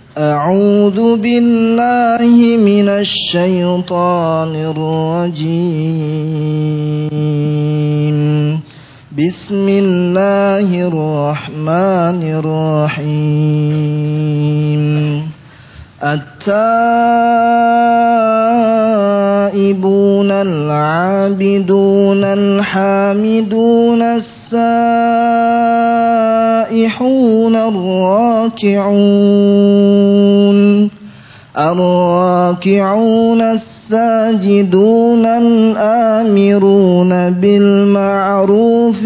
أعوذ بالله من الشيطان الرجيم. بسم الله الرحمن الرحيم. التائبون العابدون الحامدون السائحون الراكعون الساجدون الآمرون بالمعروف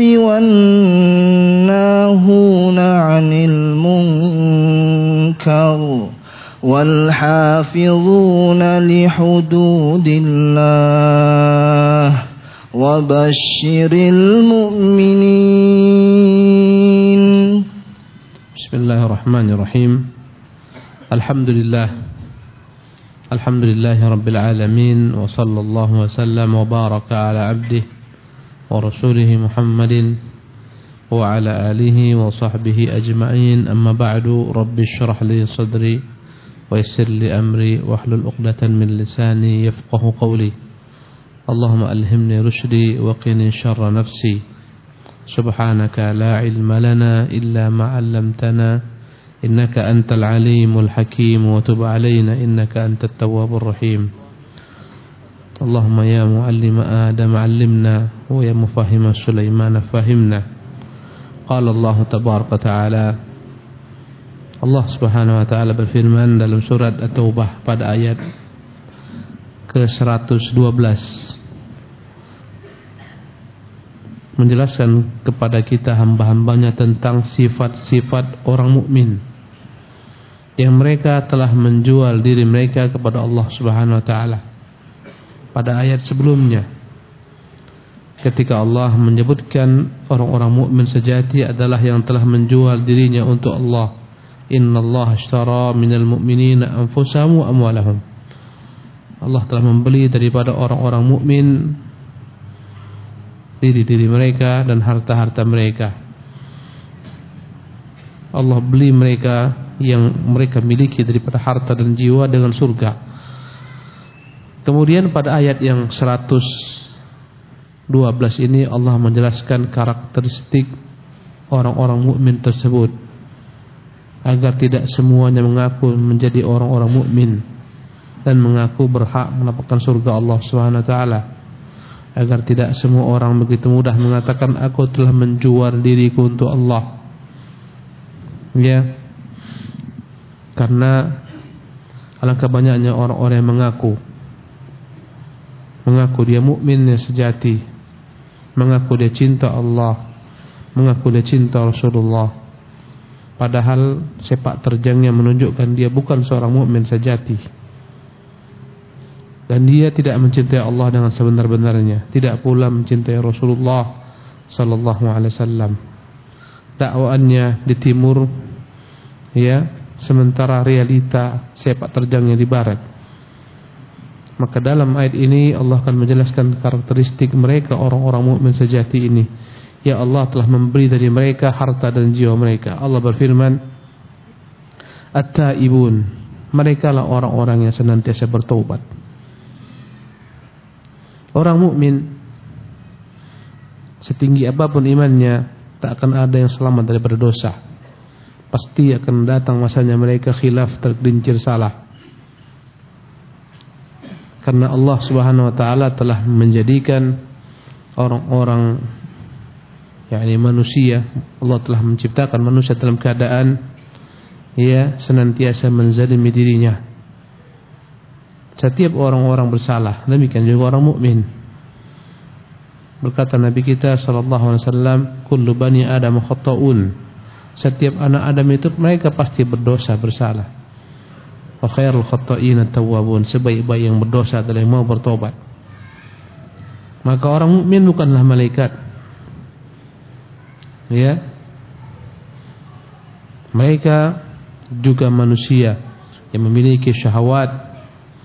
والناهون عن المنكر والحافظون لحدود الله وبشر المؤمنين. بسم الله الرحمن الرحيم. الحمد لله رب العالمين، وصلى الله وسلم وبارك على عبده ورسوله محمد وعلى آله وصحبه أجمعين. أما بعد، رب اشرح لي صدري ويسر لي أمري واحلل عقدة من لساني يفقه قولي. اللهم ألهمني رشدي وقني شر نفسي. سبحانك لا علم لنا إلا ما علمتنا إنك أنت العليم الحكيم، وتب علينا إنك أنت التواب الرحيم. اللهم يا معلم آدم علمنا، ويا مفهم سليمان فهمنا. قال الله تبارك وتعالى, Allah subhanahu wa ta'ala berfirman dalam surat At-Taubah pada ayat ke-112, menjelaskan kepada kita hamba-hambanya tentang sifat-sifat orang mukmin yang mereka telah menjual diri mereka kepada Allah subhanahu wa ta'ala. Pada ayat sebelumnya, ketika Allah menyebutkan orang-orang mukmin sejati adalah yang telah menjual dirinya untuk Allah. Innallaha ashtara minal mu'minina anfusahum wa amwalahum. Allah telah membeli daripada orang-orang mukmin diri-diri mereka dan harta-harta mereka. Allah beli mereka yang mereka miliki daripada harta dan jiwa dengan surga. Kemudian pada ayat yang 112 ini Allah menjelaskan karakteristik orang-orang mukmin tersebut, agar tidak semuanya mengaku menjadi orang-orang mukmin dan mengaku berhak mendapatkan surga Allah Subhanahu wa taala. Agar tidak semua orang begitu mudah mengatakan aku telah menjual diriku untuk Allah. Ya. Karena alangkah banyaknya orang-orang yang mengaku dia mukmin yang sejati, mengaku dia cinta Allah, mengaku dia cinta Rasulullah. Padahal sepak terjangnya menunjukkan dia bukan seorang mukmin sejati, dan dia tidak mencintai Allah dengan sebenar-benarnya, tidak pula mencintai Rasulullah sallallahu alaihi wasallam. Dakwaannya di timur, ya, sementara realita sepak terjangnya di barat. Maka dalam ayat ini Allah akan menjelaskan karakteristik mereka orang-orang mukmin sejati ini. Ya, Allah telah memberi dari mereka harta dan jiwa mereka. Allah berfirman, At-taibun, mereka lah orang-orang yang senantiasa bertaubat. Orang mukmin setinggi apapun imannya, tak akan ada yang selamat daripada dosa. Pasti akan datang masanya mereka khilaf, tergelincir salah. Karena Allah Subhanahu wa taala telah menjadikan orang-orang, yakni manusia, Allah telah menciptakan manusia dalam keadaan senantiasa menzalimi dirinya. Setiap orang-orang bersalah, demikian juga orang mukmin. Berkata Nabi kita sallallahu alaihi wasallam, kullu bani adam khata'un. Setiap anak Adam itu mereka pasti berdosa, bersalah. Wa khairul khata'ina tawwabun. Sebaik-baik yang berdosa adalah yang mau bertobat. Maka orang mukmin bukanlah malaikat. Ya. Mereka juga manusia yang memiliki syahwat,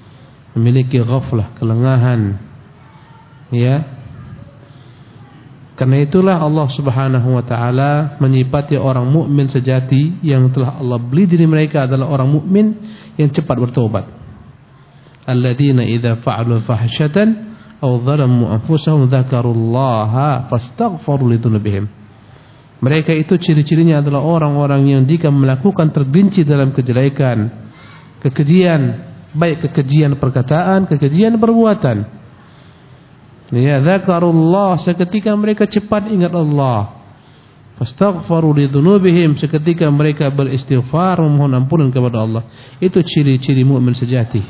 memiliki ghaflah, kelengahan, ya. Karena itulah Allah Subhanahu wa taala menyifati orang mukmin sejati yang telah Allah beli diri mereka adalah orang mukmin yang cepat bertobat. Alladzina idza fa'alu fahsyatan aw dhalamu anfusahum dzakarullaha fastaghfiru lidzunubihim. Mereka itu ciri-cirinya adalah orang-orang yang jika melakukan tergelincir dalam kejelekan, kekejian, baik kekejian perkataan, kekejian perbuatan. Ya, dzakarullah, seketika mereka cepat ingat Allah. Fastaghfiru lidzunubihim, seketika mereka beristighfar memohon ampunan kepada Allah. Itu ciri-ciri mukmin sejati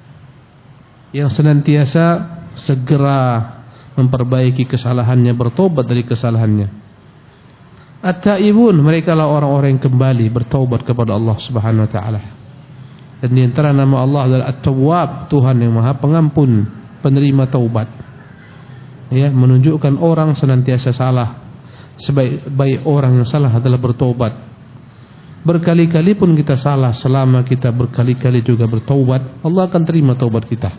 yang senantiasa segera memperbaiki kesalahannya, bertobat dari kesalahannya. At-taibun, mereka lah orang-orang yang kembali bertaubat kepada Allah Subhanahu wa taala. Dan di antara nama Allah adalah At-Tawwab, Tuhan yang Maha Pengampun, penerima taubat. Ya, menunjukkan orang senantiasa salah. Sebaik-baik orang yang salah adalah bertaubat. Berkali-kali pun kita salah, selama kita berkali-kali juga bertaubat, Allah akan terima taubat kita.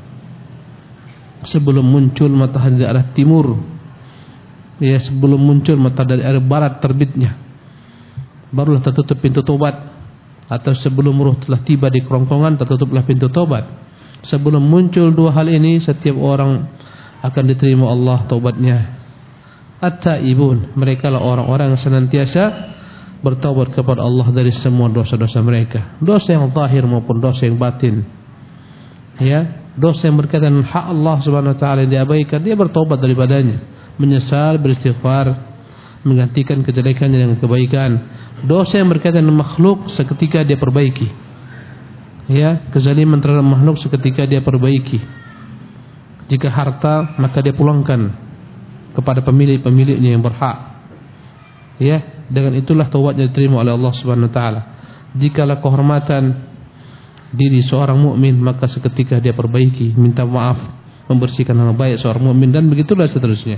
Sebelum muncul matahari dari arah timur, ya, sebelum muncul matahari dari arah barat terbitnya, barulah tertutup pintu taubat. Atau sebelum ruh telah tiba di kerongkongan, tertutuplah pintu taubat. Sebelum muncul dua hal ini, setiap orang akan diterima Allah taubatnya. At-taibun, mereka lah orang-orang yang senantiasa bertaubat kepada Allah dari semua dosa-dosa mereka, dosa yang zahir maupun dosa yang batin. Ya, dosa yang berkaitan dengan hak Allah Subhanahu wa taala yang diabaikan, dia bertaubat daripadanya, menyesal, beristighfar, menggantikan kejelekannya dengan kebaikan. Dosa yang berkaitan dengan makhluk, seketika dia perbaiki. Ya, kezaliman terhadap makhluk seketika dia perbaiki. Jika harta, maka dia pulangkan kepada pemilik-pemiliknya yang berhak. Ya, dengan itulah taubatnya diterima oleh Allah Subhanahu wa taala. Jikalau kehormatan diri seorang mukmin, maka seketika dia perbaiki, minta maaf, membersihkan nama baik seorang mukmin, dan begitulah seterusnya.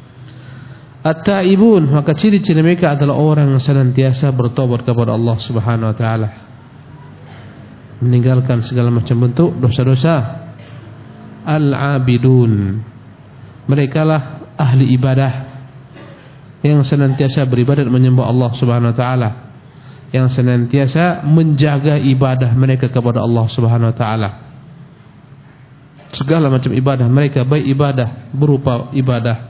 At-taibun, maka ciri-ciri mereka adalah orang yang senantiasa bertobat kepada Allah Subhanahu wa taala, meninggalkan segala macam bentuk dosa-dosa. Al-abidun, mereka lah ahli ibadah yang senantiasa beribadat menyembah Allah Subhanahu wa taala, yang senantiasa menjaga ibadah mereka kepada Allah Subhanahu wa taala. Segala macam ibadah mereka, baik ibadah berupa ibadah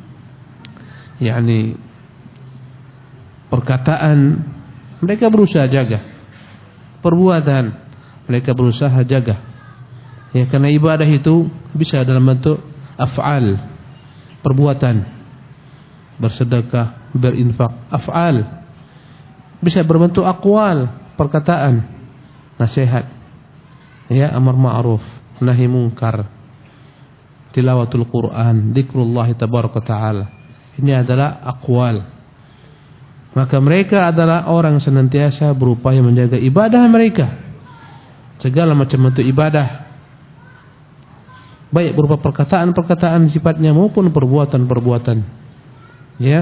yakni perkataan, mereka berusaha jaga. Perbuatan, mereka berusaha jaga. Ya, karena ibadah itu bisa dalam bentuk af'al, perbuatan, bersedekah, berinfak, af'al. Bisa berbentuk aqwal, perkataan, nasihat, ya, amar ma'ruf, nahi munkar, tilawatul Quran, zikrullah tabaraka ta'ala. Ini adalah aqwal. Maka mereka adalah orang senantiasa berupaya menjaga ibadah mereka, segala macam bentuk ibadah, baik berupa perkataan-perkataan sifatnya maupun perbuatan-perbuatan. Ya,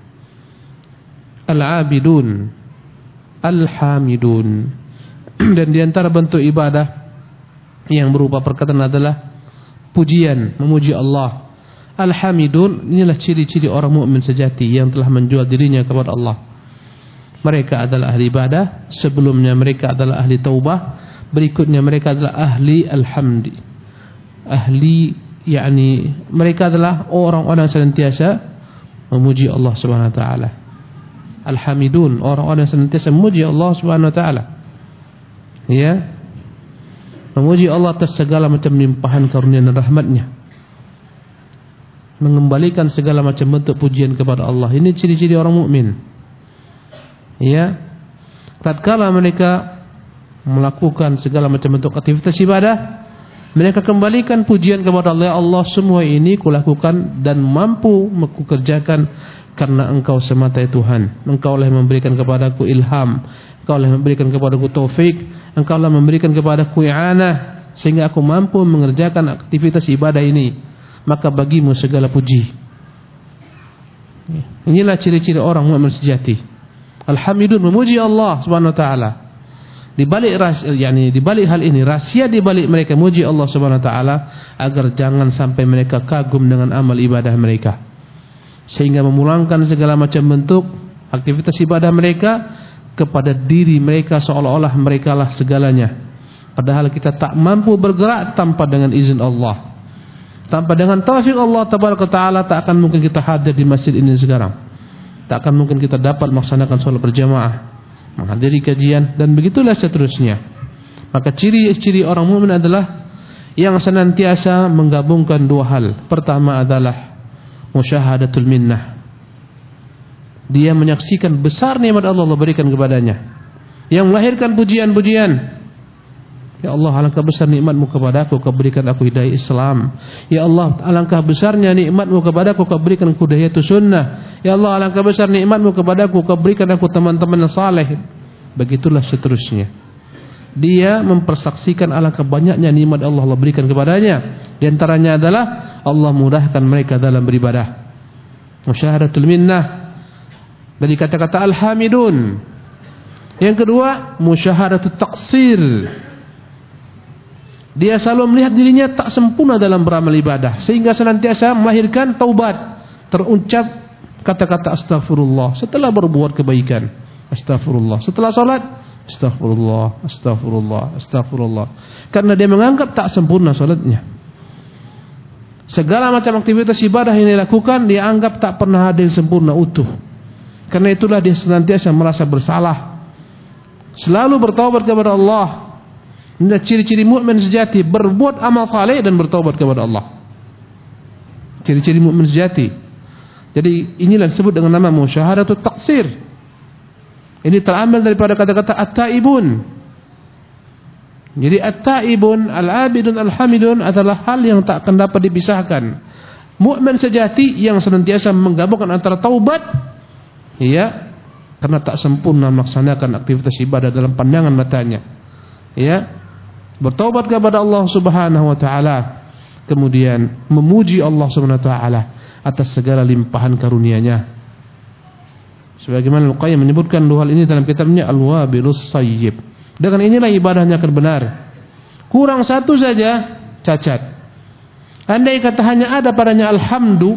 al-abidun, al-hamidun. Dan di antara bentuk ibadah yang berupa perkataan adalah pujian, memuji Allah. Al-hamidun, inilah ciri-ciri orang mukmin sejati yang telah menjual dirinya kepada Allah. Mereka adalah ahli ibadah, sebelumnya mereka adalah ahli taubah, berikutnya mereka adalah ahli alhamdi. Ahli, yakni mereka adalah orang-orang senantiasa memuji Allah Subhanahu wa taala. Al-hamidun, orang-orang yang senantiasa memuji Allah Subhanahu wa taala. Ya, memuji Allah atas segala macam limpahan karunia dan rahmatnya, mengembalikan segala macam bentuk pujian kepada Allah. Ini ciri-ciri orang mukmin. Ya, tatkala mereka melakukan segala macam bentuk aktivitas ibadah, mereka kembalikan pujian kepada Allah. Ya Allah, semua ini kulakukan dan mampu kukerjakan karena Engkau semata ya Tuhan. Engkau lah yang memberikan kepadaku ilham, Engkau lah yang memberikan kepadaku taufik, Engkau lah memberikan kepadaku i'anah, sehingga aku mampu mengerjakan aktivitas ibadah ini. Maka bagimu segala puji. Inilah ciri-ciri orang mukmin sejati. Alhamdulillah, memuji Allah Subhanahu wa taala. Di balik hal ini, rahsia di balik mereka memuji Allah Subhanahu wa taala agar jangan sampai mereka kagum dengan amal ibadah mereka. sehingga memulangkan segala macam bentuk aktivitas ibadah mereka kepada diri mereka, seolah-olah mereka lah segalanya. Padahal kita tak mampu bergerak tanpa dengan izin Allah. Tanpa dengan taufik Allah tabaraka taala tak akan mungkin kita hadir di masjid ini sekarang. Tak akan mungkin kita dapat melaksanakan salat berjamaah, menghadiri kajian, dan begitulah seterusnya. Maka ciri-ciri orang mukmin adalah yang senantiasa menggabungkan dua hal. Pertama adalah musyahadatul minnah. Dia menyaksikan besar nikmat Allah berikan kepadanya, yang melahirkan pujian-pujian. Ya Allah, alangkah besar nikmat-Mu kepadaku, Kau berikan aku hidayah Islam. Ya Allah, alangkah besarnya nikmat-Mu kepadaku, Kau berikan aku hidayah sunnah. Ya Allah, alangkah besar nikmat-Mu kepadaku, Kau berikan aku teman-teman yang saleh. Begitulah seterusnya. Dia mempersaksikan alangkah banyaknya nikmat Allah berikan kepadanya. Di antaranya adalah Allah mudahkan mereka dalam beribadah. Musyahadatul minnah, dari kata-kata alhamidun. Yang kedua, musyahadatul taqsir. Dia selalu melihat dirinya tak sempurna dalam beramal ibadah, sehingga senantiasa melahirkan taubat. Terucap kata-kata astagfirullah setelah berbuat kebaikan. Astagfirullah setelah salat. Astagfirullah, astagfirullah, astagfirullah. Karena dia menganggap tak sempurna salatnya. Segala macam aktivitas ibadah yang dilakukan dia anggap tak pernah ada yang sempurna utuh. Karena itulah dia senantiasa merasa bersalah, selalu bertaubat kepada Allah. Ini ciri-ciri mukmin sejati, berbuat amal saleh dan bertaubat kepada Allah. Ciri-ciri mukmin sejati. Jadi inilah disebut dengan nama musyahadatul taqsir. Ini terambil daripada kata-kata at-taibun. Jadi at-taibun, al-abidun, al-hamidun adalah hal yang tak akan dapat dipisahkan. Mukmin sejati yang senantiasa menggabungkan antara taubat, ya, karena tak sempurna melaksanakan aktivitas ibadah dalam pandangan matanya, ya, bertaubat kepada Allah Subhanahu wa taala, kemudian memuji Allah Subhanahu wa taala atas segala limpahan karunia-Nya. Sebagaimana Al-Qayyim menyebutkan dua hal ini dalam kitabnya Al-Wabilus Sayyib. Dengan inilah ibadahnya akan benar. Kurang satu saja cacat. Andai kata hanya ada padanya alhamdu,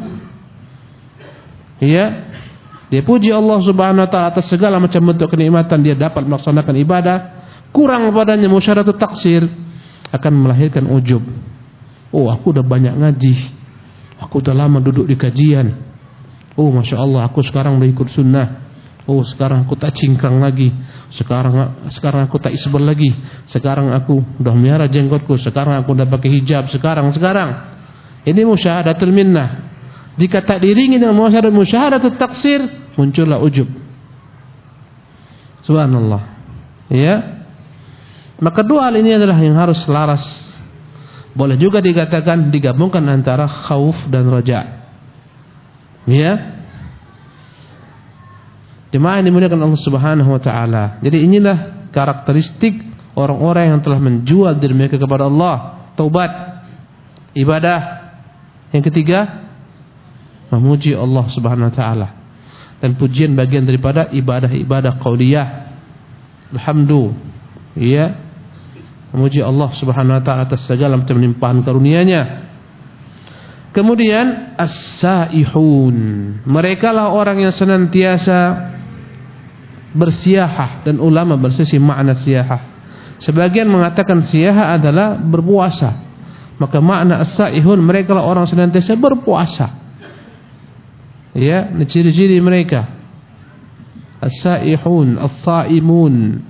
ya, dia puji Allah Subhanahu wa taala atas segala macam bentuk kenikmatan, dia dapat melaksanakan ibadah. Kurang padanya musyahadatul taksir, akan melahirkan ujub. Oh, aku udah banyak ngaji, aku udah lama duduk di kajian. Oh, masya Allah, aku sekarang udah ikut sunnah. Oh, sekarang aku tak cingkrang lagi. Sekarang aku tak isbal lagi. Sekarang aku udah melihara jenggotku. Sekarang aku udah pakai hijab. Sekarang. Ini musyahadatul minnah. Jika tak diringi dengan musyahadatul taksir, muncullah ujub. Subhanallah. Ya. Maka dua hal ini adalah yang harus selaras. Boleh juga dikatakan digabungkan antara khauf dan raja. Ya. Jemaah yang dimuliakan Allah Subhanahu wa taala. Jadi inilah karakteristik orang-orang yang telah menjual diri mereka kepada Allah. Taubat, ibadah. Yang ketiga, memuji Allah Subhanahu wa taala. Dan pujian bagian daripada ibadah-ibadah qauliyah. Alhamdulillah. Ya. Memuji Allah Subhanahu wa taala atas segala macam limpahan karunia-Nya. Kemudian as-saihun, mereka lah orang yang senantiasa bersiahah, dan ulama bersisi makna siahah. Sebagian mengatakan siahah adalah berpuasa. Maka makna as-saihun, mereka lah orang senantiasa berpuasa. Ya, ciri-ciri mereka as-saihun, as-saimun.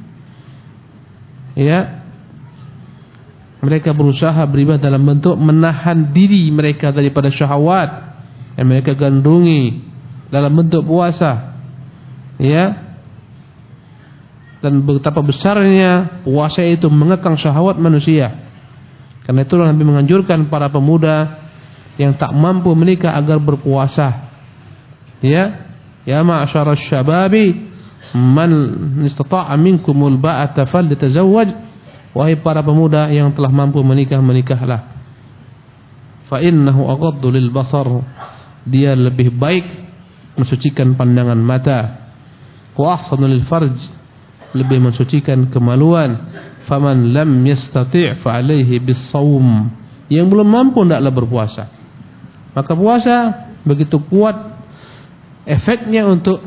Ya, mereka berusaha beribadah dalam bentuk menahan diri mereka daripada syahwat yang mereka gandrungi dalam bentuk puasa. Ya. Dan betapa besarnya puasa itu mengekang syahwat manusia. Karena itulah Nabi menganjurkan para pemuda yang tak mampu menikah agar berpuasa. Ya. Ya ma'syarasy syababi man istata'a minkumul ba'ata falyatazawwaj. Wahai para pemuda yang telah mampu menikah, menikahlah. Fa innahu aghaddu lil basar, dia lebih baik mensucikan pandangan mata. Wa ahsanu lil farj, lebih mensucikan kemaluan. Faman lam yastati' fa alaihi bis shaum, yang belum mampu hendaklah berpuasa. Maka puasa begitu kuat efeknya untuk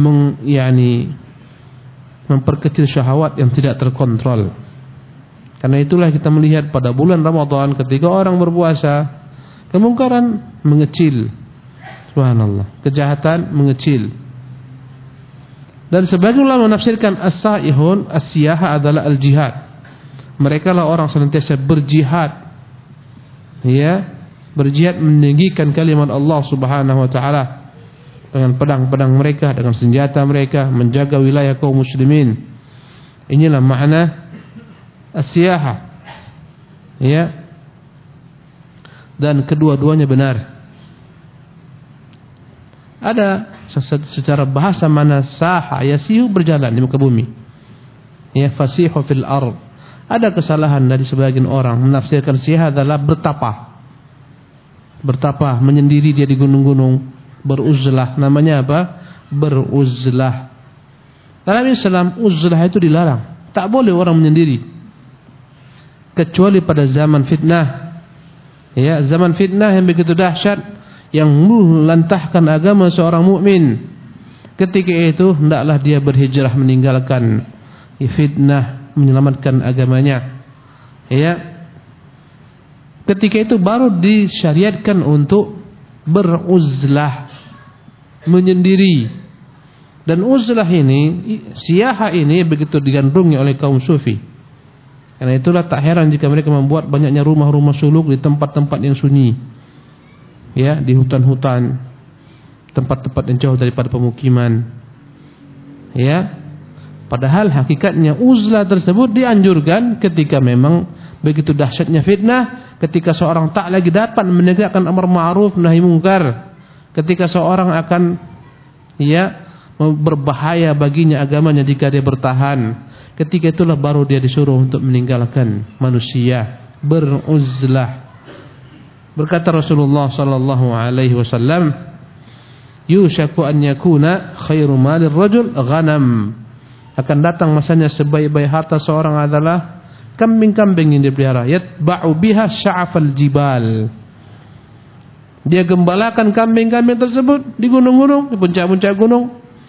memperkecil syahwat yang tidak terkontrol. Karena itulah kita melihat pada bulan Ramadan ketika orang berpuasa, kemungkaran mengecil. Subhanallah, kejahatan mengecil. Dan sebagian ulama menafsirkan as-saihun, as-siyaha adalah al-jihad. Mereka lah orang senantiasa berjihad. Ya, berjihad meninggikan kalimat Allah Subhanahu wa taala dengan pedang-pedang mereka, dengan senjata mereka, menjaga wilayah kaum muslimin. Inilah makna as-siyaha. Ya. Dan kedua-duanya benar. Ada secara bahasa mana saha yasihu, berjalan di muka bumi. Ya, fasihu fil ard. Ada kesalahan dari sebagian orang menafsirkan siyaha adalah bertapa. Bertapa, menyendiri dia di gunung-gunung, beruzlah. Namanya apa? Beruzlah. Dalam Islam uzlah itu dilarang. Tak boleh orang menyendiri. Kecuali pada zaman fitnah. Ya, zaman fitnah yang begitu dahsyat, yang melantahkan agama seorang mukmin. Ketika itu hendaklah dia berhijrah meninggalkan fitnah, menyelamatkan agamanya. Ya. Ketika itu baru disyariatkan untuk beruzlah, menyendiri. Dan uzlah ini, siyaha ini begitu digandrungi oleh kaum sufi. Karena itulah tak heran jika mereka membuat banyaknya rumah-rumah suluk di tempat-tempat yang sunyi. Ya, di hutan-hutan, tempat-tempat yang jauh daripada pemukiman. Ya. Padahal hakikatnya uzlah tersebut dianjurkan ketika memang begitu dahsyatnya fitnah, ketika seorang tak lagi dapat menegakkan amar ma'ruf nahi mungkar, ketika seorang akan berbahaya baginya agamanya jika dia bertahan. Ketika itulah baru dia disuruh untuk meninggalkan manusia, beruzlah. Berkata Rasulullah sallallahu alaihi wasallam, "Yushaku an yakuna khairu malir rajul ghanam." Akan datang masanya sebaik-baik harta seorang adalah kambing-kambing yang dipelihara. Yatba'u biha sya'afal jibal. Dia gembalakan kambing-kambing tersebut di gunung-gunung, di puncak-puncak gunung.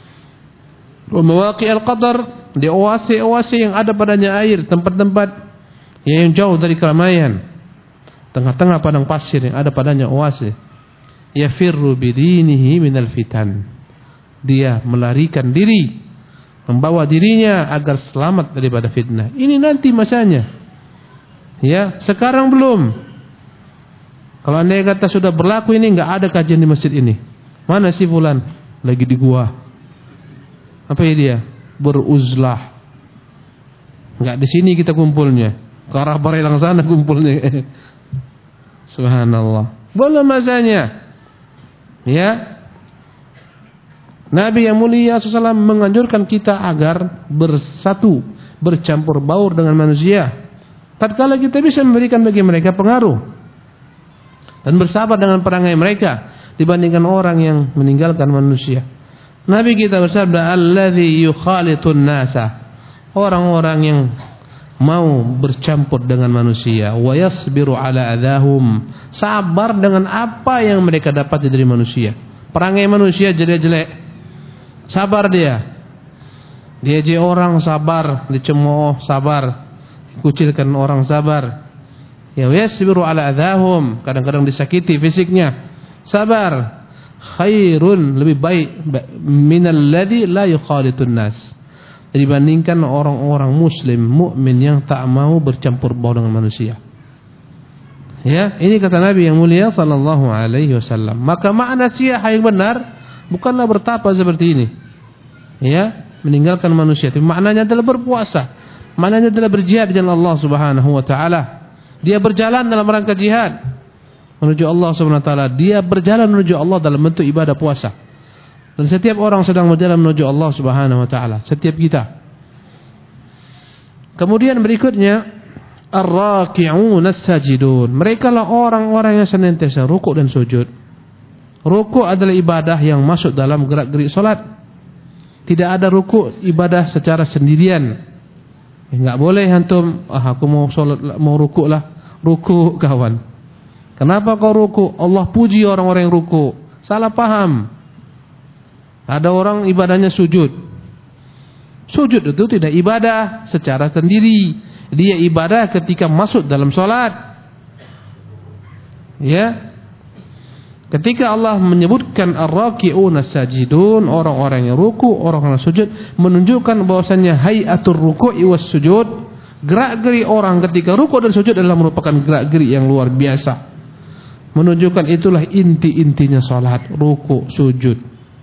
Wa mawaqi'al qadar, di oase-oase yang ada padanya air, tempat-tempat yang jauh dari keramaian. Tengah-tengah padang pasir yang ada padanya oase. Yafirru bidinihi minal fitan. Dia melarikan diri, membawa dirinya agar selamat daripada fitnah. Ini nanti masanya. Ya, sekarang belum. Kalau anda kata sudah berlaku ini, enggak ada kajian di masjid ini. Mana si fulan? Lagi di gua. Apa ya dia? Beruzlah. Enggak di sini kita kumpulnya. Ke arah Barelang sana kumpulnya. Subhanallah. Belum masanya. Ya. Nabi yang mulia SAW menganjurkan kita agar bersatu, bercampur baur dengan manusia. Tatkala kita bisa memberikan bagi mereka pengaruh dan bersabar dengan perangai mereka dibandingkan orang yang meninggalkan manusia. Nabi kita bersabda, "Alladzi yukhalitun nasa." Orang-orang yang mau bercampur dengan manusia, wa yasbiru ala adahum, sabar dengan apa yang mereka dapat dari manusia. Perangai manusia jelek-jelek, sabar dia. Diajak orang sabar, dicemooh sabar, kucilkan orang sabar. Ya, yasbiru ala adahum, kadang-kadang disakiti fisiknya, sabar. Khairun, lebih baik minal ladzi la yukhalitun nas, dibandingkan orang-orang muslim mukmin yang tak mau bercampur baur dengan manusia. Ya, ini kata Nabi yang mulia sallallahu alaihi wasallam. Maka makna siyaha yang benar bukanlah bertapa seperti ini. Ya, meninggalkan manusia. Tapi maknanya adalah berpuasa. Maknanya adalah berjihad di jalan Allah Subhanahu wa taala. Dia berjalan dalam rangka jihad menuju Allah Subhanahu wa taala. Dia berjalan menuju Allah dalam bentuk ibadah puasa. Dan setiap orang sedang berjalan menuju Allah Subhanahu wa taala, setiap kita. Kemudian berikutnya, ar-raki'un as-sajidun. Mereka lah orang-orang yang senantiasa rukuk dan sujud. Rukuk adalah ibadah yang masuk dalam gerak-gerik salat. Tidak ada rukuk ibadah secara sendirian. Enggak boleh antum, aku mau salat, mau rukuk lah. Rukuk kawan. Kenapa kau rukuk? Allah puji orang-orang yang rukuk. Salah paham. Ada orang ibadahnya sujud. Sujud itu tidak ibadah secara sendiri. Dia ibadah ketika masuk dalam salat. Ya. Ketika Allah menyebutkan ar-raki'un as-sajidun, orang-orang yang ruku, orang-orang sujud, menunjukkan bahwasannya hayatul ruku'i was sujud, gerak-geri orang ketika ruku dan sujud adalah merupakan gerak-geri yang luar biasa. Menunjukkan itulah inti-intinya salat, ruku, sujud.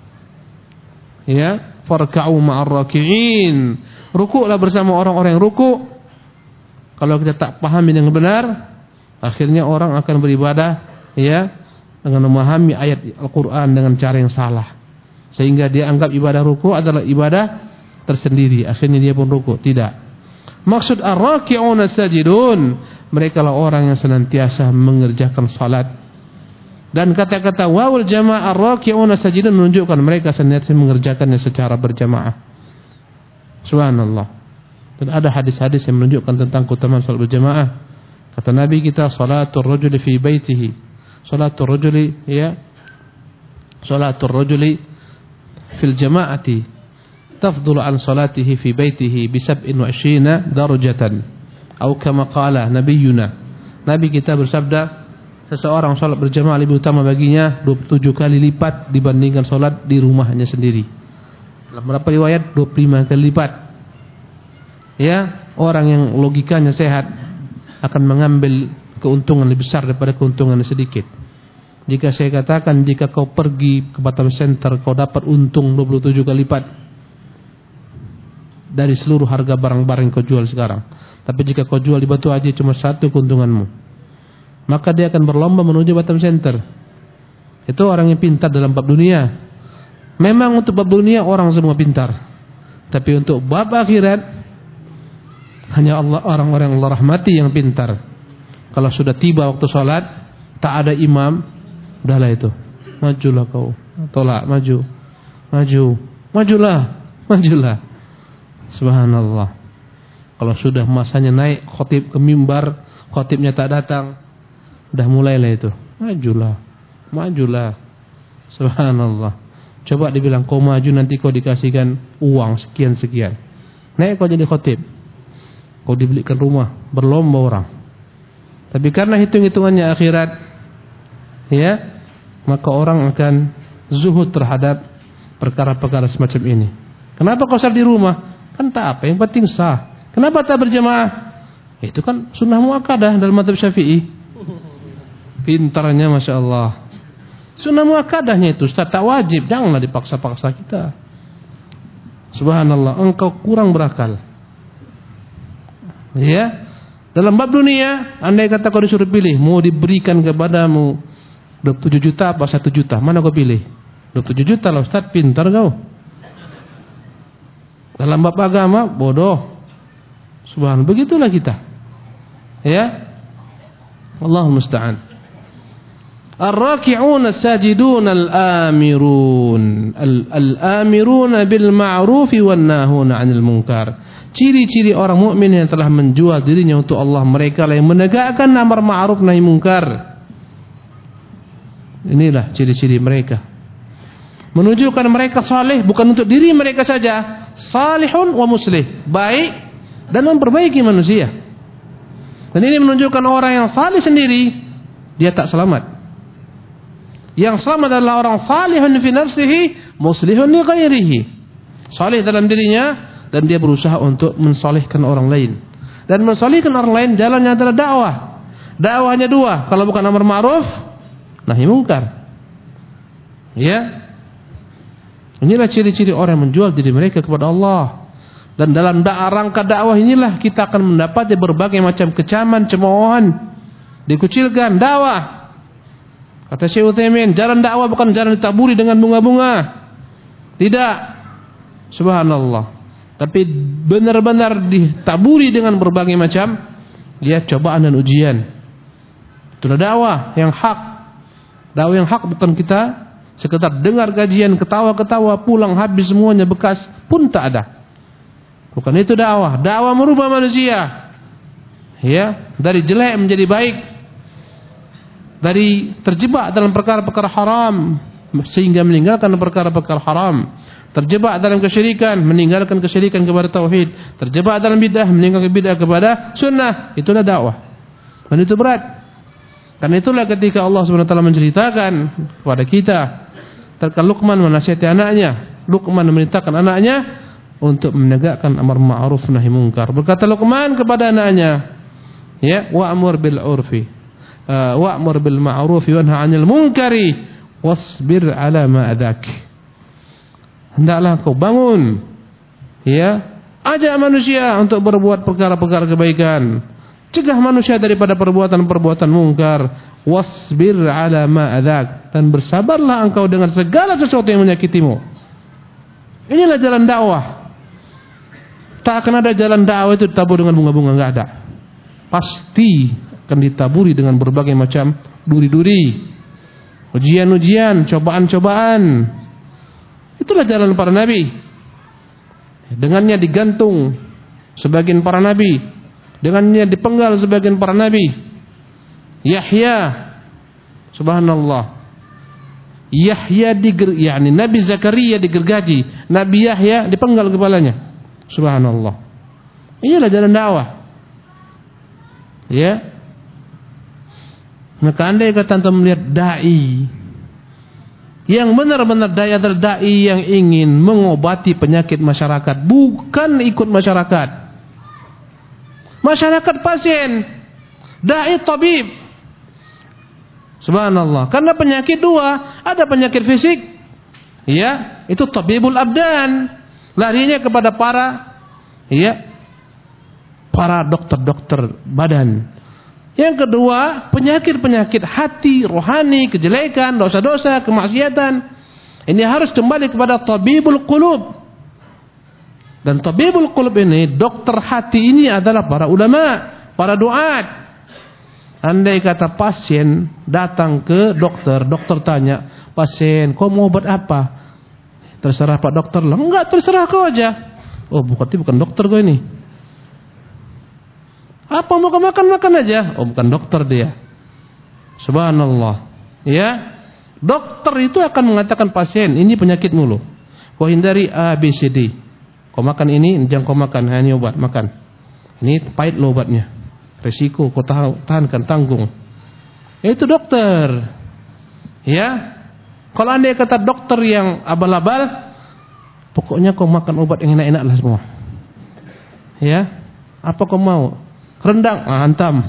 Ya, farka'u ma'ar raki'in. Rukuklah bersama orang-orang yang ruku. Kalau kita tak pahami dengan benar, akhirnya orang akan beribadah ya dengan memahami ayat Al-Quran dengan cara yang salah, sehingga dia anggap ibadah ruku adalah ibadah tersendiri. Akhirnya dia pun ruku. Tidak. Maksud ar-raki'un as-sajidun, mereka lah orang yang senantiasa mengerjakan salat. Dan kata-kata wawul jamaah ar-raki'un as-sajidun menunjukkan mereka senantiasa mengerjakannya secara berjamaah. Subhanallah. Dan ada hadis-hadis yang menunjukkan tentang keutamaan salat berjamaah. Kata Nabi kita, salatul rajuli fi baitihi, salatul rajuli ya, salatul rajuli fil jama'ati tafdulu an salatihi fi baitihi bi 27 darajatan, atau kama qala nabiyuna. Nabi kita bersabda, seseorang salat berjamaah lebih utama baginya 27 kali lipat dibandingkan salat di rumahnya sendiri. Dalam beberapa riwayat 25 kali lipat. Ya, orang yang logikanya sehat akan mengambil keuntungan lebih besar daripada keuntungan yang sedikit. Jika saya katakan, jika kau pergi ke Batam Center, kau dapat untung 27 kali lipat dari seluruh harga barang-barang yang kau jual sekarang. Tapi jika kau jual di Batu Haji cuma satu keuntunganmu, maka dia akan berlomba menuju Batam Center. Itu orang yang pintar dalam bab dunia. Memang untuk bab dunia orang semua pintar, tapi untuk bab akhirat hanya Allah, orang-orang yang Allah rahmati yang pintar. Kalau sudah tiba waktu salat, tak ada imam, udahlah itu, majulah kau, tolak, maju, majulah. Subhanallah. Kalau sudah masanya naik khatib ke mimbar, khatibnya tak datang, udah mulailah itu, majulah. Subhanallah. Coba dibilang kau maju, nanti kau dikasihkan uang sekian. Naik kau jadi khatib, kau dibelikan rumah, berlomba orang. Tapi karena hitung-hitungannya akhirat, ya, maka orang akan zuhud terhadap perkara-perkara semacam ini. Kenapa kau salat di rumah? Kan tak apa, yang penting sah. Kenapa tak berjamaah? Itu kan sunnah muakkadah dalam mazhab Syafi'i. Pintarnya Masya Allah. Sunnah muakkadahnya itu Ustaz, tak wajib. Janganlah dipaksa-paksa kita. Subhanallah, engkau kurang berakal. Ya, dalam bab dunia, andai kata kau disuruh pilih, mau diberikan kepadamu 27 juta apa 1 juta, mana kau pilih? 27 juta lah Ustaz, pintar kau. Dalam bab agama, bodoh. Subhanallah, begitulah kita. Ya, Allahul musta'an. Ar-raki'un as-sajidun al-amirun, al-amiruna bil ma'rufi wan nahuna 'anil munkar. Ciri-ciri orang mukmin yang telah menjual dirinya untuk Allah, mereka lah yang menegakkan amar ma'ruf nahi munkar. Inilah ciri-ciri mereka. Menunjukkan mereka saleh bukan untuk diri mereka saja, salihun wa muslih, baik dan memperbaiki manusia. Dan ini menunjukkan orang yang saleh sendiri dia tak selamat. Yang selamat adalah orang salihun fi nafsihi, muslihun li ghairihi. Saleh dalam dirinya dan dia berusaha untuk mensalihkan orang lain. Dan mensalihkan orang lain jalannya adalah dakwah. Dakwahnya dua, kalau bukan amar ma'ruf nahi munkar. Ya. Inilah ciri-ciri orang yang menjual diri mereka kepada Allah. Dan dalam rangka dakwah inilah kita akan mendapati berbagai macam kecaman, cemoohan, dikucilkan dakwah. Kata Syekh Utsaimin, jalan dakwah bukan jalan ditaburi dengan bunga-bunga. Tidak. Subhanallah. Tapi benar-benar ditaburi dengan berbagai macam ya cobaan dan ujian. Itulah dakwah yang hak. Dakwah yang hak bukan kita sekedar dengar kajian, ketawa-ketawa, pulang habis semuanya bekas pun tak ada. Bukan itu dakwah. Dakwah merubah manusia. Ya, dari jelek menjadi baik. Dari terjebak dalam perkara-perkara haram sehingga meninggalkan perkara-perkara haram. Terjebak dalam kesyirikan, meninggalkan kesyirikan kepada tauhid. Terjebak dalam bid'ah, meninggalkan bid'ah kepada sunnah. Itulah dakwah. Dan itu berat. Karena itulah ketika Allah SWT menceritakan kepada kita, ketika Luqman menasihati anaknya, Luqman memerintahkan anaknya untuk menegakkan amar ma'ruf nahi munkar. Berkata Luqman kepada anaknya, ya, wa'mur bil urfi, wa'mur bil ma'rufi wanha 'anil munkari wasbir 'ala ma adak. Hendaklah kau bangun, ya, ajak manusia untuk berbuat perkara-perkara kebaikan, cegah manusia daripada perbuatan-perbuatan munkar, wasbir 'ala ma adak, dan bersabarlah engkau dengan segala sesuatu yang menyakitimu. Inilah jalan dakwah. Tak akan ada jalan dakwah itu ditabur dengan bunga-bunga, enggak ada. Pasti akan ditaburi dengan berbagai macam duri-duri, ujian-ujian, cobaan-cobaan. Itulah jalan para nabi. Dengannya digantung sebagian para nabi, dengannya dipenggal sebagian para nabi. Yahya, subhanallah, Yahya Nabi Zakaria digergaji, Nabi Yahya dipenggal kepalanya. Subhanallah. Inilah jalan dakwah. Ya. Maka andai kata antum melihat dai yang benar-benar dai adalah dai yang ingin mengobati penyakit masyarakat, bukan ikut masyarakat. Masyarakat pasien, dai tabib. Subhanallah. Karena penyakit dua, ada penyakit fisik, ya, itu tabibul abdan. Larinya kepada para dokter-dokter badan. Yang kedua, penyakit-penyakit hati, rohani, kejelekan, dosa-dosa, kemaksiatan. Ini harus kembali kepada tabibul qulub. Dan tabibul qulub ini, dokter hati ini adalah para ulama, para duat. Andai kata pasien datang ke dokter, dokter tanya, pasien, kau mau obat apa? Terserah Pak Dokter lah. Enggak, terserah kau aja. Oh, bukan dokter kau ini. Apa mau kau makan aja? Oh, bukan dokter dia. Subhanallah. Ya. Dokter itu akan mengatakan pasien, ini penyakitmu loh. Kau hindari A, B, C, D. Kau makan ini, jangan kau makan. Ini obat, makan. Ini pahit loh obatnya. Resiko kau tahankan, tanggung. Itu dokter. Ya. Kalau anda kata dokter yang abal-abal, pokoknya kau makan obat yang enak-enak lah semua. Ya, apa kau mau? Rendang, hantam.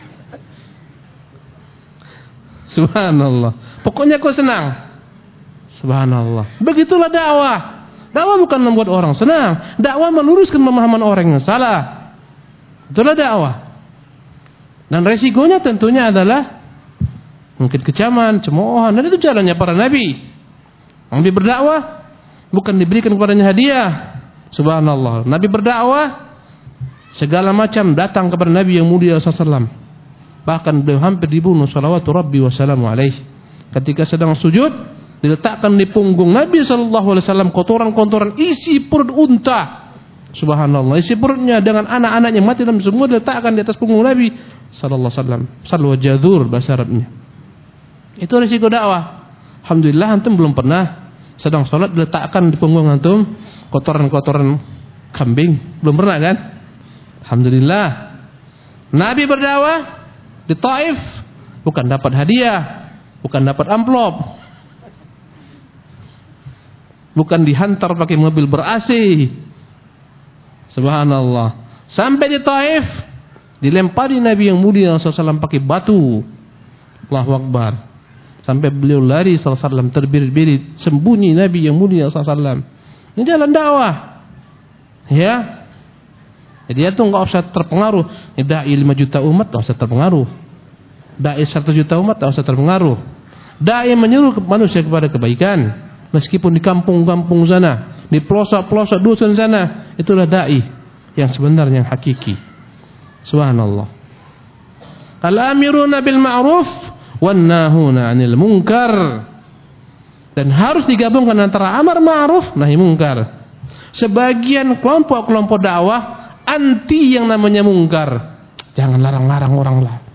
Subhanallah. Pokoknya kau senang. Subhanallah. Begitulah dakwah. Dakwah bukan membuat orang senang. Dakwah meluruskan pemahaman orang yang salah. Itulah dakwah. Dan resikonya tentunya adalah mungkin kecaman, cemoohan, dan itu jalannya para nabi. Nabi berdakwah bukan diberikan kepadanya hadiah. Subhanallah. Nabi berdakwah segala macam datang kepada Nabi yang mulia SAW. Bahkan beliau hampir dibunuh salawatu rabbi wassalamu alaihi. Ketika sedang sujud, diletakkan di punggung Nabi SAW kotoran-kotoran isi perut unta. Subhanallah. Isi perutnya dengan anak-anaknya mati dalam semua diletakkan di atas punggung Nabi SAW. Salwa jadur bahasa Arabnya. Itu risiko dakwah. Alhamdulillah antum belum pernah sedang sholat diletakkan di punggung antum kotoran-kotoran kambing. Belum pernah kan? Alhamdulillah. Nabi berdakwah di Taif bukan dapat hadiah, bukan dapat amplop, bukan dihantar pakai mobil ber-AC. Subhanallah. Sampai di Taif dilempari Nabi yang mulia SAW pakai batu. Allahu Akbar. Sampai beliau lari SAW terbirit-birit, sembunyi Nabi yang mulia SAW. Ini jalan dakwah. Ya. Jadi dia tuh enggak usah terpengaruh. Dai 5 juta umat enggak usah terpengaruh. Dai 1 juta umat enggak usah terpengaruh. Dai menyuruh manusia kepada kebaikan, meskipun di kampung-kampung sana, di pelosok-pelosok dusun sana, itulah dai yang sebenarnya yang hakiki. Subhanallah. Al-amiruna bil ma'ruf wan nahuna 'anil munkar. Dan harus digabungkan antara amar ma'ruf nahi munkar. Sebagian kelompok-kelompok dakwah anti yang namanya munkar. Jangan larang-larang orang lah.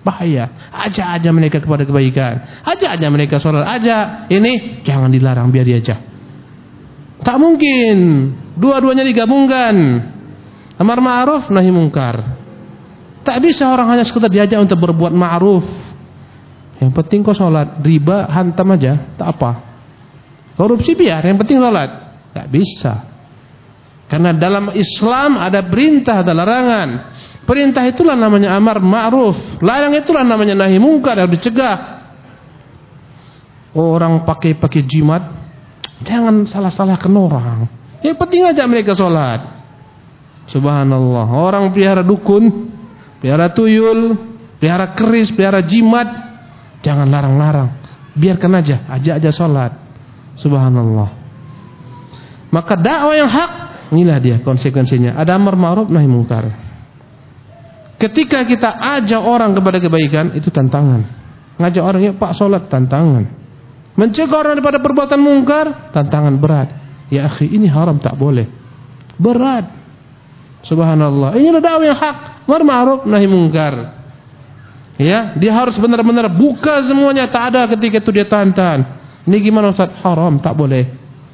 bahaya. Ajak aja mereka kepada kebaikan, ajak aja mereka sholat, ajak ini, jangan dilarang, biar diajak. Tak mungkin dua-duanya digabungkan, amar ma'ruf nahi mungkar. Tak bisa orang hanya sekedar diajak untuk berbuat ma'ruf. Yang penting kau sholat, riba hantam aja, tak apa. Korupsi biar, yang penting sholat. Tak bisa. Karena dalam Islam ada perintah, ada larangan. Perintah itulah namanya amar ma'ruf, larang itulah namanya nahi mungkar, harus dicegah. Orang pakai jimat, jangan salah-salahkan orang. Yang penting aja mereka sholat. Subhanallah. Orang pelihara dukun, pelihara tuyul, pelihara keris, pelihara jimat, jangan larang-larang, biarkan aja, ajak aja sholat. Subhanallah. Maka dakwah yang hak, inilah dia konsekuensinya. Ada amar ma'ruf nahi mungkar. Ketika kita ajak orang kepada kebaikan, itu tantangan. Ngajak orang, ya Pak sholat, tantangan. Mencegah orang daripada perbuatan mungkar, tantangan berat. Ya akhi, ini haram, tak boleh, berat. Subhanallah. Inilah dakwah yang hak, amar ma'ruf nahi mungkar. Ya, dia harus benar-benar buka semuanya, tak ada ketika itu dia tahan-tahan. Ini gimana Ustaz? Haram, tak boleh.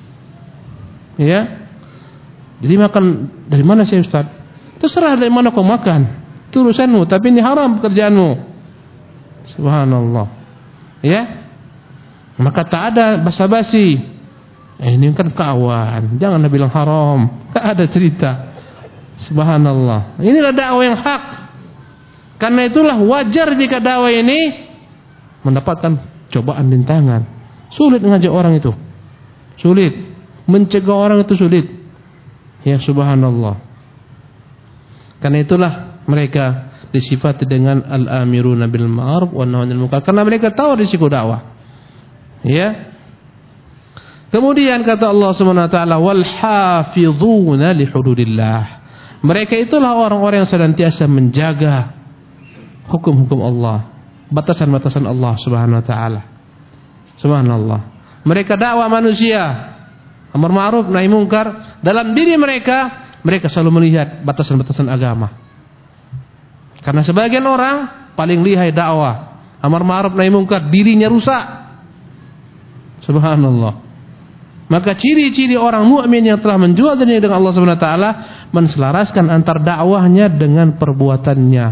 Ya. Jadi makan dari mana sih Ustaz? Terserah dari mana kau makan, itu urusanmu, tapi ini haram pekerjaanmu. Subhanallah. Ya. Maka tak ada basa-basi. Ini kan kawan, janganlah bilang haram. Tak ada cerita. Subhanallah. Inilah dakwah yang hak. Karena itulah wajar jika dakwah ini mendapatkan cobaan rintangan. Sulit mengajak orang itu, sulit. Mencegah orang itu sulit. Ya subhanallah. Karena itulah mereka disifati dengan al-amiruna bil ma'ruf wa nahuna 'anil munkar, karena mereka tahu risiko dakwah. Ya. Kemudian kata Allah Subhanahu wa taala, wal hafizuna li hududillah. Mereka itulah orang-orang yang senantiasa menjaga hukum-hukum Allah, batasan-batasan Allah Subhanahu wa taala. Subhanallah. Mereka dakwah manusia, amar ma'ruf nahi mungkar, dalam diri mereka, mereka selalu melihat batasan-batasan agama. Karena sebagian orang paling lihai dakwah, amar ma'ruf nahi mungkar, dirinya rusak. Subhanallah. Maka ciri-ciri orang mukmin yang telah menjual dirinya dengan Allah Subhanahu wa taala, menselaraskan antar dakwahnya dengan perbuatannya.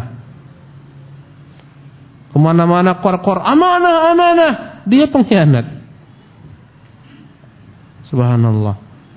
Kemana-mana kor-kor, amanah, dia pengkhianat. Subhanallah.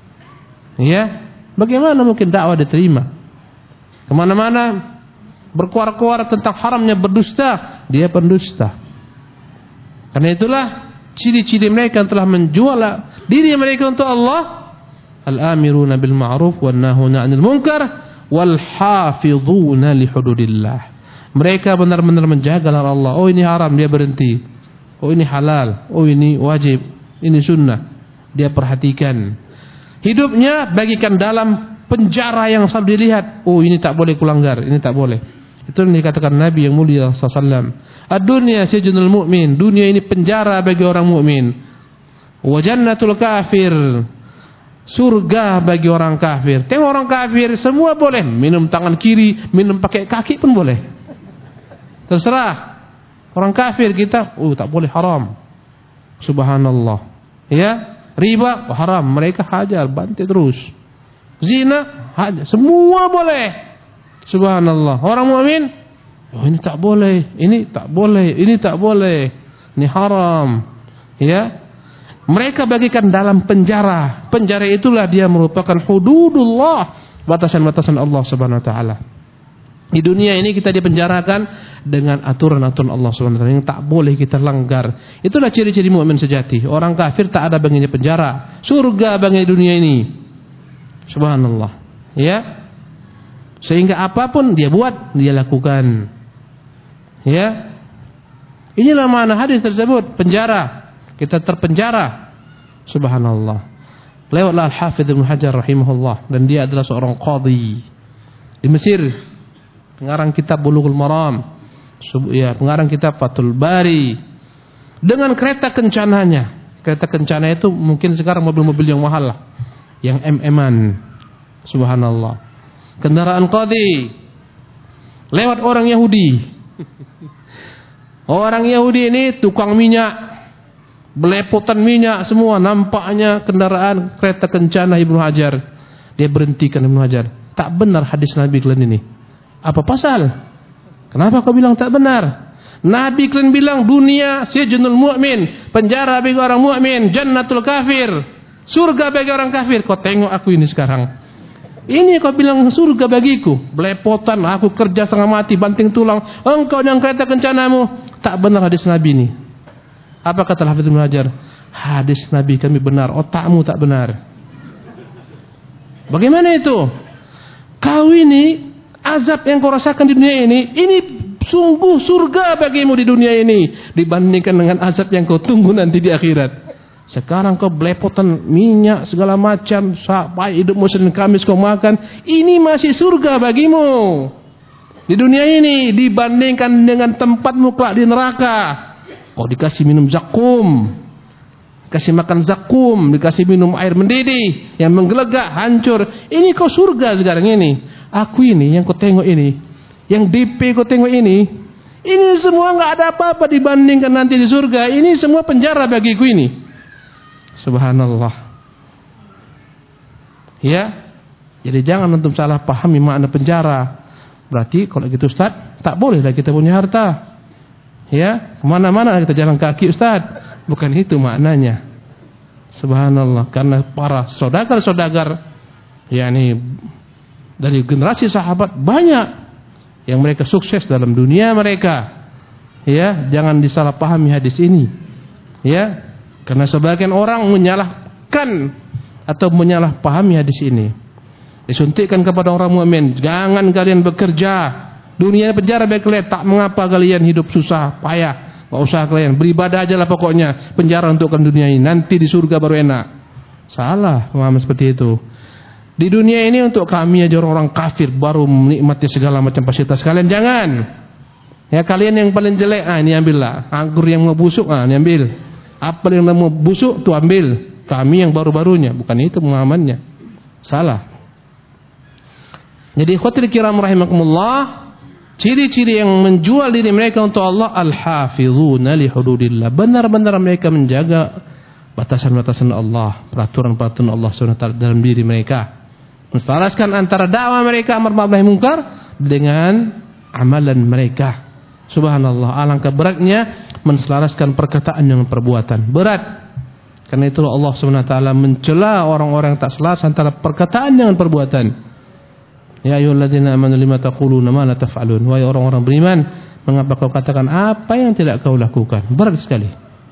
Ya, bagaimana mungkin dakwah diterima? Kemana-mana berkuar-kuar tentang haramnya berdusta, dia pendusta. Karena itulah ciri-ciri mereka yang telah menjual diri mereka untuk Allah, al-amiruna bil ma'ruf wan nahuna 'anil munkar wal hafizuna li hududillah. Mereka benar-benar menjaga larangan Allah. Oh ini haram, dia berhenti. Oh ini halal, oh ini wajib, ini sunnah, dia perhatikan. Hidupnya bagikan dalam penjara yang selalu dilihat. Oh ini tak boleh kulanggar, ini tak boleh. Itu yang dikatakan Nabi yang mulia sallallahu alaihi wasallam. Ad-dunya sijnul mu'min. Dunia ini penjara bagi orang mukmin. Wa jannatul kafir. Surga bagi orang kafir. Tengok orang kafir semua boleh, minum tangan kiri, minum pakai kaki pun boleh. Terserah. Orang kafir kita, tak boleh, haram. Subhanallah. Ya, riba haram, mereka hajar, bantai terus. Zina hajar, semua boleh. Subhanallah. Orang mukmin, ini tak boleh, ini tak boleh, ini tak boleh, ini haram. Ya, mereka bagikan dalam penjara. Penjara itulah dia merupakan hududullah, batasan-batasan Allah Subhanahu wa taala. Di dunia ini kita dipenjarakan dengan aturan-aturan Allah Subhanahu wa taala yang tak boleh kita langgar. Itulah ciri-ciri mukmin sejati. Orang kafir tak ada baginya penjara, surga baginya dunia ini. Subhanallah. Ya. Sehingga apapun dia buat, dia lakukan. Ya. Inilah makna hadis tersebut, penjara. Kita terpenjara. Subhanallah. Lewatlah Al-Hafidz Ibnu Hajar rahimahullah, dan dia adalah seorang qadhi di Mesir. Pengarang kitab Bulughul Maram, ya, pengarang kitab Fathul Bari, dengan kereta kencananya. Kereta kencana itu mungkin sekarang mobil-mobil yang mahal lah, yang MM-an. Subhanallah. Kendaraan qadhi, lewat orang Yahudi. Orang Yahudi ini tukang minyak, belepotan minyak semua, nampaknya kendaraan kereta kencana Ibnu Hajar. Dia berhentikan Ibnu Hajar. Tak benar hadis Nabi kalian ini. Apa pasal? Kenapa kau bilang tak benar? Nabi kalian bilang dunia sijnul mu'min, penjara bagi orang mukmin, jannatul kafir, surga bagi orang kafir. Kau tengok aku ini sekarang. Ini kau bilang surga bagiku, belepotan, aku kerja setengah mati, banting tulang, engkau yang kereta kencanamu. Tak benar hadis Nabi ini. Apa kata Hafidz Ibnu Hajar? Hadis Nabi kami benar, otakmu tak benar. Bagaimana itu? Kau ini azab yang kau rasakan di dunia ini sungguh surga bagimu di dunia ini dibandingkan dengan azab yang kau tunggu nanti di akhirat. Sekarang kau belepotan minyak segala macam, sampai hidupmu Senin Kamis kau makan, ini masih surga bagimu di dunia ini dibandingkan dengan tempatmu kelak di neraka. Kau dikasih minum zakum, dikasih makan zakum, dikasih minum air mendidih yang menggelegak, hancur. Ini kau surga sekarang ini. Aku ini yang kau tengok ini, yang DP kau tengok ini semua nggak ada apa-apa dibandingkan nanti di surga. Ini semua penjara bagiku ini. Subhanallah. Ya, jadi jangan antum salah pahami makna penjara. Berarti kalau gitu Ustaz, tak bolehlah kita punya harta. Ya, kemana-mana kita jalan kaki Ustaz. Bukan itu maknanya. Subhanallah. Karena para saudagar-saudagar, yakni dari generasi sahabat banyak yang mereka sukses dalam dunia mereka. Ya, jangan disalahpahami hadis ini. Ya, karena sebagian orang menyalahkan atau menyalahpahami hadis ini. Disuntikkan kepada orang mukmin, jangan kalian bekerja, dunia penjara bagi kalian, tak mengapa kalian hidup susah, payah, enggak usah kalian, beribadah aja lah pokoknya, penjara untuk kalian dunia ini, nanti di surga baru enak. Salah paham seperti itu. Di dunia ini untuk kami aja orang-orang kafir baru menikmati segala macam fasilitas kalian, jangan. Ya, kalian yang paling jelek, ini ambillah. Anggur yang mau busuk, ini ambil. Apel yang mau busuk, tuh ambil. Kami yang baru-barunya, bukan itu pemahamannya. Salah. Jadi ikhwatul kiram rahimakumullah, ciri-ciri yang menjual diri mereka untuk Allah, al-hafizuna li hududillah. Benar-benar mereka menjaga batasan-batasan Allah, peraturan-peraturan Allah SWT dalam diri mereka. Menselaraskan antara dakwah mereka amar ma'ruf nahi munkar dengan amalan mereka. Subhanallah, alangkah beratnya menselaraskan perkataan dengan perbuatan. Berat. Karena itu Allah SWT mencela orang-orang yang tak selaras antara perkataan dengan perbuatan. Ya ayyuhalladzina amanu lima taquluna ma la taf'alun. Wahai orang-orang beriman, mengapa kau katakan apa yang tidak kau lakukan? Berat sekali.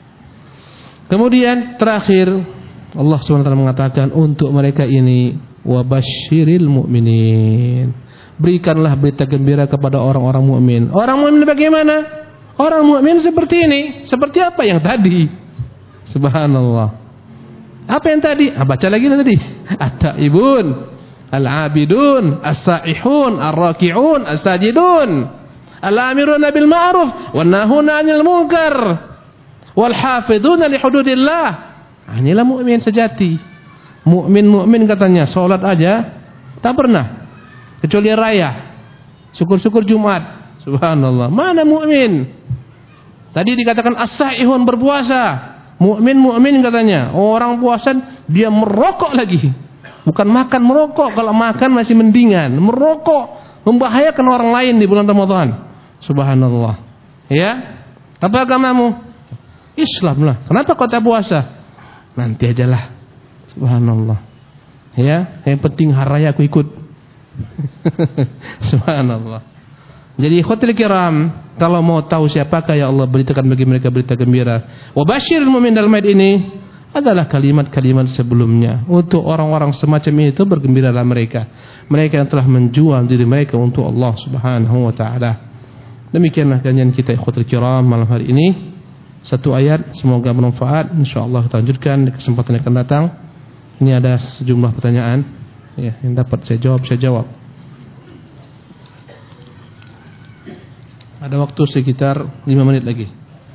Kemudian terakhir Allah SWT mengatakan untuk mereka ini, wabasyiril mu'minin. Berikanlah berita gembira kepada orang-orang mukmin. Orang mukmin bagaimana? Orang mukmin seperti ini. Seperti apa yang tadi? Subhanallah. Apa yang tadi? Baca lagi tadi. At-taibun, al-abidun, as-saihun, ar-raki'un, as-sajidun, al-amiruna bil ma'ruf, wan-nahuna 'anil munkar, wal hafizuna li hududillah. Inilah mukmin sejati. Mukmin katanya salat aja tak pernah kecuali raya. Syukur-syukur Jumat. Subhanallah. Mana mukmin? Tadi dikatakan as-saihun, berpuasa. Mukmin katanya. Orang puasa dia merokok lagi. Bukan makan, merokok. Kalau makan masih mendingan. Merokok membahayakan orang lain di bulan Ramadan. Subhanallah. Ya. Apa agamamu? Islam lah. Kenapa kau tak puasa? Nanti ajalah. Subhanallah. Ya, yang penting hari raya aku ikut. Subhanallah. Jadi ikhwatul kiram, kalau mau tahu siapakah ya Allah, beritakan bagi mereka berita gembira. Wa basyiril mu'min, dalam ayat ini adalah kalimat-kalimat sebelumnya. Untuk orang-orang semacam itu bergembiralah mereka. Mereka yang telah menjual diri mereka untuk Allah Subhanahu wa taala. Demikianlah kajian kita ikhwatul kiram malam hari ini. Satu ayat, semoga bermanfaat. Insyaallah kita lanjutkan di kesempatan yang akan datang. Ini ada sejumlah pertanyaan ya, yang dapat saya jawab. Ada waktu sekitar 5 menit lagi.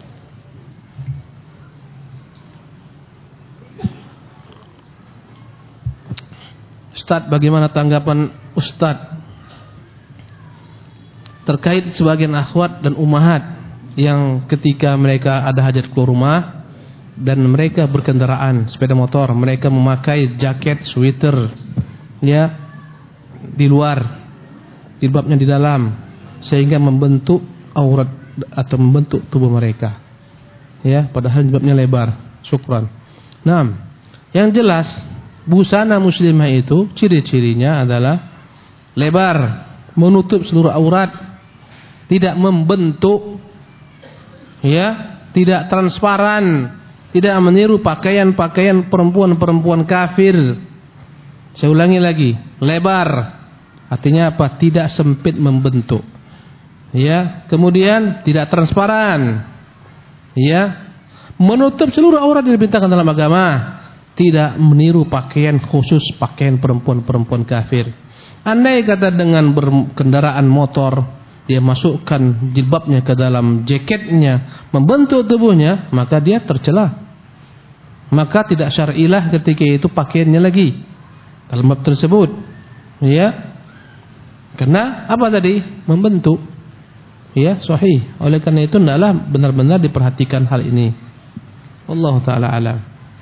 Ustaz, bagaimana tanggapan Ustaz terkait sebagian akhwat dan ummahat yang ketika mereka ada hajat keluar rumah dan mereka berkendaraan sepeda motor, mereka memakai jaket, sweater, ya, di luar, jilbabnya di dalam, sehingga membentuk aurat atau membentuk tubuh mereka. Ya, padahal jilbabnya lebar. Syukran. Nah, yang jelas busana muslimah itu ciri-cirinya adalah lebar, menutup seluruh aurat, tidak membentuk, ya, tidak transparan, tidak meniru pakaian-pakaian perempuan-perempuan kafir. Saya ulangi lagi, lebar artinya apa? Tidak sempit membentuk. Ya, kemudian tidak transparan. Ya, menutup seluruh aurat yang diperintahkan dalam agama, tidak meniru pakaian khusus pakaian perempuan-perempuan kafir. Andai kata dengan berkendaraan motor dia masukkan jilbabnya ke dalam jaketnya, membentuk tubuhnya, maka dia tercela. Maka tidak syar'ilah ketika itu pakaiannya lagi dalam bab tersebut. Ya. Karena apa tadi? Membentuk. Ya, sahih. Oleh karena itu hendaklah benar-benar diperhatikan hal ini. Wallahu taala alam.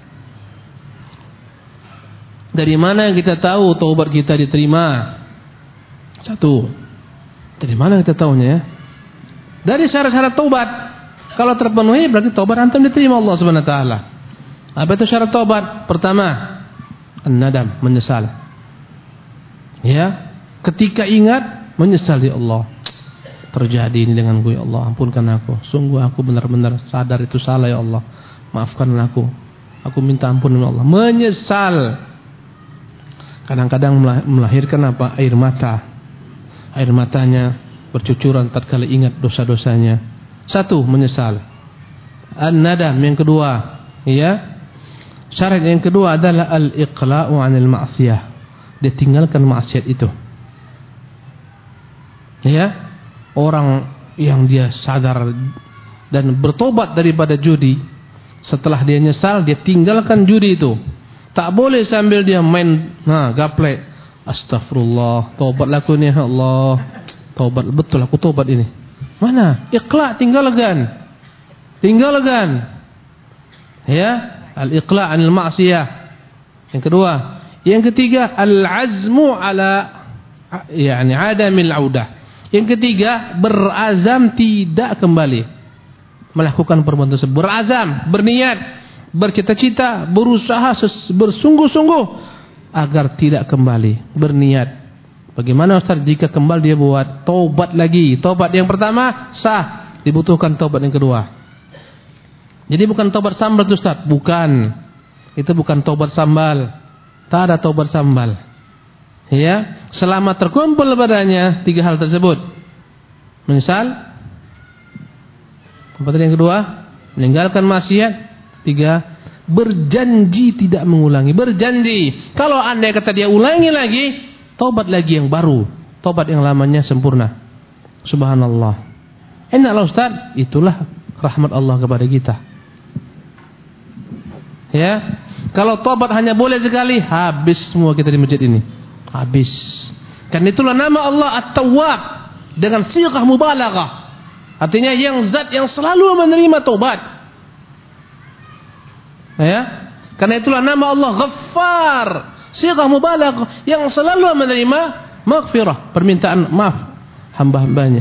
Dari mana kita tahu taubat kita diterima? Satu. Dari mana kita tahunya? Dari syarat-syarat taubat. Kalau terpenuhi berarti taubat antum diterima Allah Subhanahu wa taala. Apa itu syarat taubat? Pertama, an-nadam, menyesal. Ya, ketika ingat menyesal, ya Allah, terjadi ini denganku, ya Allah, ampunkan aku. Sungguh aku benar-benar sadar itu salah, ya Allah. Maafkanlah aku. Aku minta ampun, ya Allah. Menyesal. Kadang-kadang melahirkan apa? Air mata. Air matanya bercucuran tatkala ingat dosa-dosanya. Satu, menyesal. An-nadam yang kedua, ya. Syarat yang kedua adalah al-iqla'u 'anil ma'siyah. Dia tinggalkan maksiat itu. Ya. Orang yang dia sadar dan bertobat daripada judi, setelah dia nyesal, dia tinggalkan judi itu. Tak boleh sambil dia main gaplek. Astagfirullah, tobatlah aku ni, ya Allah. Tobat, betul aku tobat ini. Mana? Iqla', tinggalkan. Tinggalkan. Ya, al-iqla' 'anil ma'siyah. Yang kedua, yang ketiga al-'azmu 'ala yani 'adamil 'audah. Yang ketiga, berazam tidak kembali melakukan perbuatan tersebut. Berazam, berniat, bercita-cita, berusaha bersungguh-sungguh agar tidak kembali. Berniat. Bagaimana Ustaz jika kembali dia buat? Taubat lagi. Taubat yang pertama sah, dibutuhkan taubat yang kedua. Jadi bukan taubat sambal Ustaz, bukan. Itu bukan taubat sambal. Tak ada taubat sambal. Ya, selama terkumpul padanya tiga hal tersebut. Menyesal. Yang kedua, meninggalkan maksiat. Tiga, berjanji tidak mengulangi. Berjanji, kalau andai kata dia ulangi lagi, taubat lagi yang baru. Taubat yang lamanya sempurna. Subhanallah. Enak Ustaz, itulah rahmat Allah kepada kita. Ya, kalau taubat hanya boleh sekali, habis semua kita di masjid ini. Habis. Karena itulah nama Allah At-Tawwab dengan sighah mubalaghah. Artinya yang zat yang selalu menerima taubat. Ya. Karena itulah nama Allah Ghaffar, sighah mubalaghah yang selalu menerima maghfirah, permintaan maaf hamba-hambanya.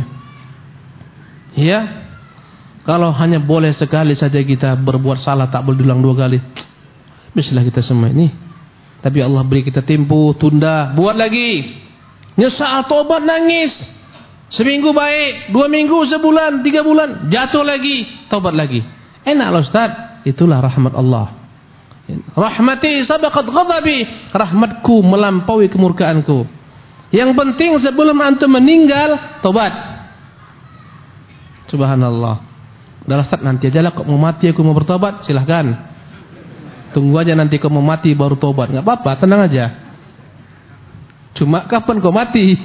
Ya. Kalau hanya boleh sekali saja kita berbuat salah, tak boleh diulang dua kali. Bismillah kita semua ini. Tapi Allah beri kita tempo, tunda, buat lagi. Nyesal, tobat, nangis. Seminggu baik, 2 minggu, sebulan, 3 bulan, jatuh lagi, tobat lagi. Enak Ustaz, itulah rahmat Allah. Rahmati sabaqat ghadabi, rahmatku melampaui kemurkaanku. Yang penting sebelum antum meninggal, tobat. Subhanallah. Udah Ustaz, nanti aja lah, kok mau mati aku mau bertobat, silahkan. Tunggu aja nanti kau mau mati baru tobat. Enggak apa-apa, tenang aja. Cuma kapan kau mati?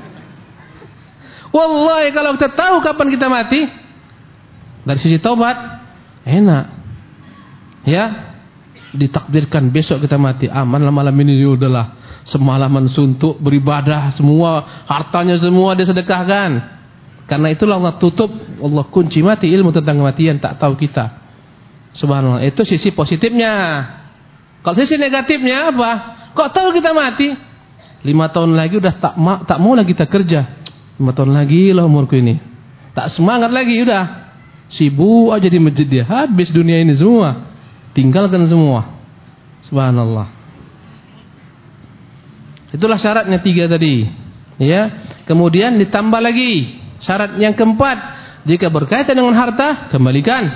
Wallahi kalau kita tahu kapan kita mati, dari sisi tobat enak. Ya, ditakdirkan besok kita mati. Aman lah malam ini, udahlah. Semalaman suntuk beribadah, semua hartanya semua dia sedekahkan. Karena itulah Allah tutup, Allah kunci mati ilmu tentang kematian, tak tahu kita. Subhanallah. Itu sisi positifnya. Kalau sisi negatifnya apa? Kok tahu kita mati? 5 tahun lagi udah tak mau lagi kita kerja. 5 tahun lagi lah umurku ini. Tak semangat lagi, udah sibuk aja di masjid dia. Habis dunia ini semua. Tinggalkan semua. Subhanallah. Itulah syaratnya 3 tadi. Ya. Kemudian ditambah lagi syarat yang keempat, jika berkaitan dengan harta, kembalikan.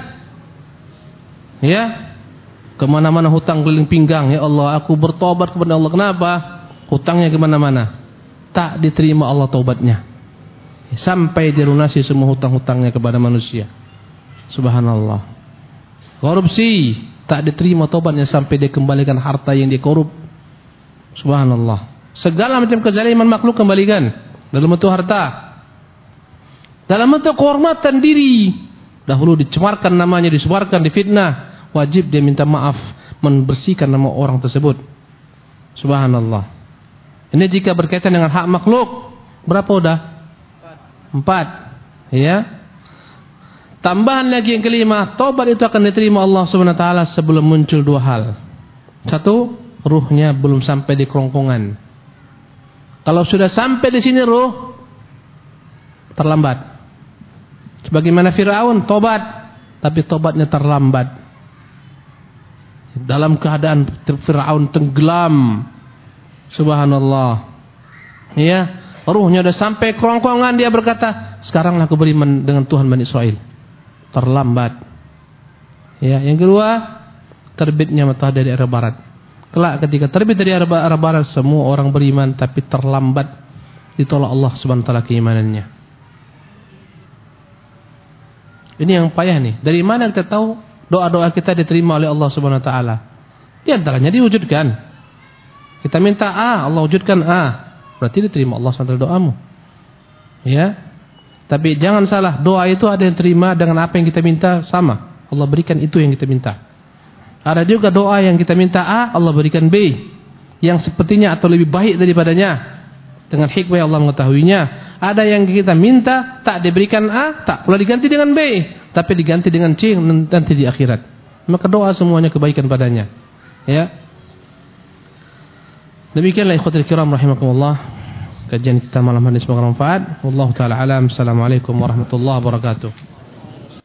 Ya. Kemana-mana hutang keliling pinggang. Ya Allah, aku bertobat kepada Allah. Kenapa? Hutangnya kemana-mana. Tak diterima Allah taubatnya. Sampai dilunasi semua hutang-hutangnya kepada manusia. Subhanallah. Korupsi, tak diterima taubatnya sampai dia kembalikan harta yang dia korup. Subhanallah. Segala macam kezaliman makhluk kembalikan dalam bentuk harta. Dalam bentuk kehormatan diri, dahulu dicemarkan namanya, disebarkan, difitnah, wajib dia minta maaf, membersihkan nama orang tersebut. Subhanallah. Ini jika berkaitan dengan hak makhluk. Berapa udah? 4. Ya. Tambahan lagi yang kelima, taubat itu akan diterima Allah Subhanahu wa taala sebelum muncul 2 hal. 1, ruhnya belum sampai di kerongkongan. Kalau sudah sampai di sini ruh, terlambat. Sebagaimana Fir'aun tobat, tapi tobatnya terlambat. Dalam keadaan Fir'aun tenggelam. Subhanallah. Ya, ruhnya sudah sampai kerongkongan, dia berkata, sekaranglah aku beriman dengan Tuhan Bani Israel. Terlambat. Ya, yang kedua, terbitnya matahari dari arah barat. Kelak ketika terbit dari arah barat, semua orang beriman, tapi terlambat, ditolak Allah Subhanahu wa taala keimanannya. Ini yang payah nih. Dari mana kita tahu doa-doa kita diterima oleh Allah Subhanahu wa taala? Di antaranya diwujudkan. Kita minta A, Allah wujudkan A. Berarti diterima Allah Subhanahu wa taala doamu. Ya. Tapi jangan salah, doa itu ada yang terima dengan apa yang kita minta sama. Allah berikan itu yang kita minta. Ada juga doa yang kita minta A, Allah berikan B, yang sepertinya atau lebih baik daripadanya. Dengan hikmah yang Allah mengetahuinya. Ada yang kita minta tak diberikan A, tak pula diganti dengan B, tapi diganti dengan C nanti di akhirat. Maka doa semuanya kebaikan padanya. Ya. Demikianlah ikhwatul kiram rahimakumullah. Kajian kita malam hari semoga bermanfaat. Wallahu taala alam. Assalamualaikum warahmatullahi wabarakatuh.